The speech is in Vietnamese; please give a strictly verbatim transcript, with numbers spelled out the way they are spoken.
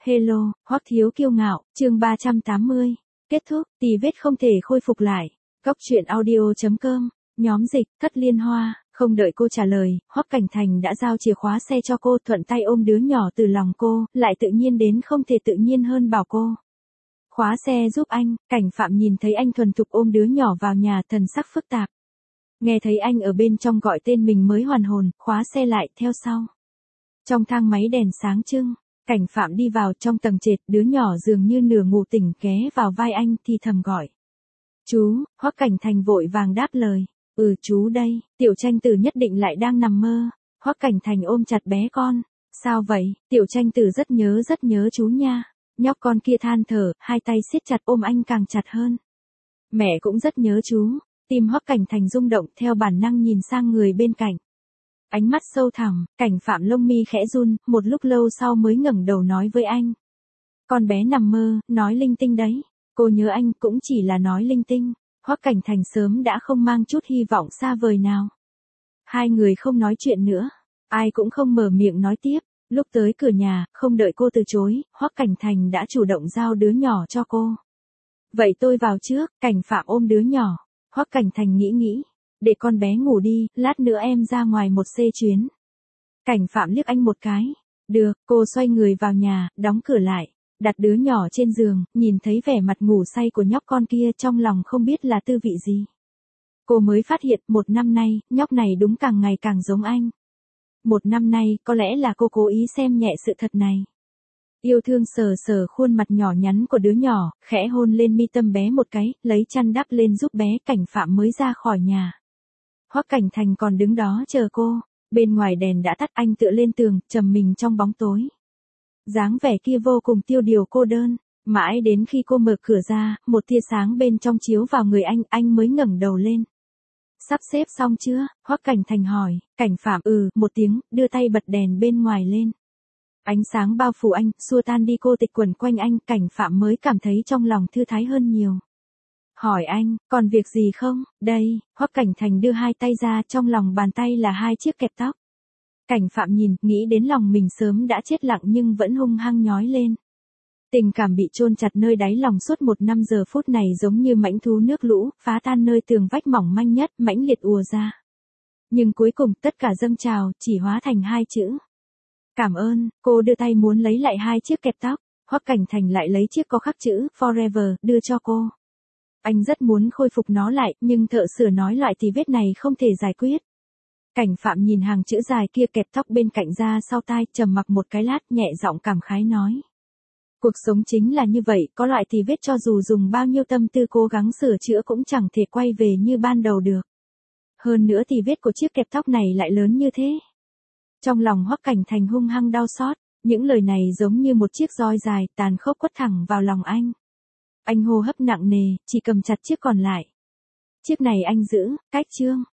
Hello, Hoắc Thiếu Kiêu Ngạo, chương ba trăm tám mươi. Kết thúc, tì vết không thể khôi phục lại. Góc truyện audio chấm com, nhóm dịch, Thất Liên Hoa. Không đợi cô trả lời, Hoắc Cảnh Thành đã giao chìa khóa xe cho cô, thuận tay ôm đứa nhỏ từ lòng cô, lại tự nhiên đến không thể tự nhiên hơn bảo cô khóa xe giúp anh. Cảnh Phạm nhìn thấy anh thuần thục ôm đứa nhỏ vào nhà, thần sắc phức tạp. Nghe thấy anh ở bên trong gọi tên mình mới hoàn hồn, khóa xe lại, theo sau. Trong thang máy đèn sáng trưng, Cảnh Phạm đi vào trong tầng trệt, đứa nhỏ dường như nửa ngủ tỉnh ghé vào vai anh thì thầm gọi. Chú, Hoắc Cảnh Thành vội vàng đáp lời. Ừ chú đây, Tiểu Tranh Tử nhất định lại đang nằm mơ. Hoắc Cảnh Thành ôm chặt bé con. Sao vậy, Tiểu Tranh Tử rất nhớ rất nhớ chú nha. Nhóc con kia than thở, hai tay siết chặt ôm anh càng chặt hơn. Mẹ cũng rất nhớ chú. Tim Hoắc Cảnh Thành rung động, theo bản năng nhìn sang người bên cạnh. Ánh mắt sâu thẳm, Cảnh Phạm lông mi khẽ run, một lúc lâu sau mới ngẩng đầu nói với anh. Con bé nằm mơ, nói linh tinh đấy. Cô nhớ anh cũng chỉ là nói linh tinh. Hoắc Cảnh Thành sớm đã không mang chút hy vọng xa vời nào. Hai người không nói chuyện nữa. Ai cũng không mở miệng nói tiếp. Lúc tới cửa nhà, không đợi cô từ chối, Hoắc Cảnh Thành đã chủ động giao đứa nhỏ cho cô. Vậy tôi vào trước. Cảnh Phạm ôm đứa nhỏ. Hoắc Cảnh Thành nghĩ nghĩ. Để con bé ngủ đi, lát nữa em ra ngoài một xê chuyến. Cảnh Phạm liếc anh một cái. Được, cô xoay người vào nhà, đóng cửa lại. Đặt đứa nhỏ trên giường, nhìn thấy vẻ mặt ngủ say của nhóc con kia, trong lòng không biết là tư vị gì. Cô mới phát hiện, một năm nay, nhóc này đúng càng ngày càng giống anh. Một năm nay, có lẽ là cô cố ý xem nhẹ sự thật này. Yêu thương sờ sờ khuôn mặt nhỏ nhắn của đứa nhỏ, khẽ hôn lên mi tâm bé một cái, lấy chăn đắp lên giúp bé. Cảnh Phạm mới ra khỏi nhà. Hoắc Cảnh Thành còn đứng đó chờ cô. Bên ngoài đèn đã tắt, anh tựa lên tường, trầm mình trong bóng tối. Dáng vẻ kia vô cùng tiêu điều cô đơn. Mãi đến khi cô mở cửa ra, một tia sáng bên trong chiếu vào người anh, anh mới ngẩng đầu lên. Sắp xếp xong chưa? Hoắc Cảnh Thành hỏi. Cảnh Phạm ừ một tiếng, đưa tay bật đèn bên ngoài lên. Ánh sáng bao phủ anh, xua tan đi cô tịch quẩn quanh anh. Cảnh Phạm mới cảm thấy trong lòng thư thái hơn nhiều. Hỏi anh, còn việc gì không? Đây, Hoắc Cảnh Thành đưa hai tay ra, trong lòng bàn tay là hai chiếc kẹp tóc. Cảnh Phạm nhìn, nghĩ đến lòng mình sớm đã chết lặng nhưng vẫn hung hăng nhói lên. Tình cảm bị chôn chặt nơi đáy lòng suốt một năm giờ phút này giống như mãnh thú nước lũ, phá tan nơi tường vách mỏng manh nhất, mãnh liệt ùa ra. Nhưng cuối cùng tất cả dâng trào, chỉ hóa thành hai chữ. Cảm ơn. Cô đưa tay muốn lấy lại hai chiếc kẹp tóc. Hoắc Cảnh Thành lại lấy chiếc có khắc chữ Forever, đưa cho cô. Anh rất muốn khôi phục nó lại, nhưng thợ sửa nói loại thì vết này không thể giải quyết. Cảnh Phạm nhìn hàng chữ dài kia kẹp tóc bên cạnh ra sau tai, trầm mặc một cái lát, nhẹ giọng cảm khái nói. Cuộc sống chính là như vậy, có loại thì vết cho dù dùng bao nhiêu tâm tư cố gắng sửa chữa cũng chẳng thể quay về như ban đầu được. Hơn nữa thì vết của chiếc kẹp tóc này lại lớn như thế. Trong lòng Hoắc Cảnh Thành hung hăng đau xót, những lời này giống như một chiếc roi dài, tàn khốc quất thẳng vào lòng anh. Anh hô hấp nặng nề, chỉ cầm chặt chiếc còn lại. Chiếc này anh giữ, cách chương.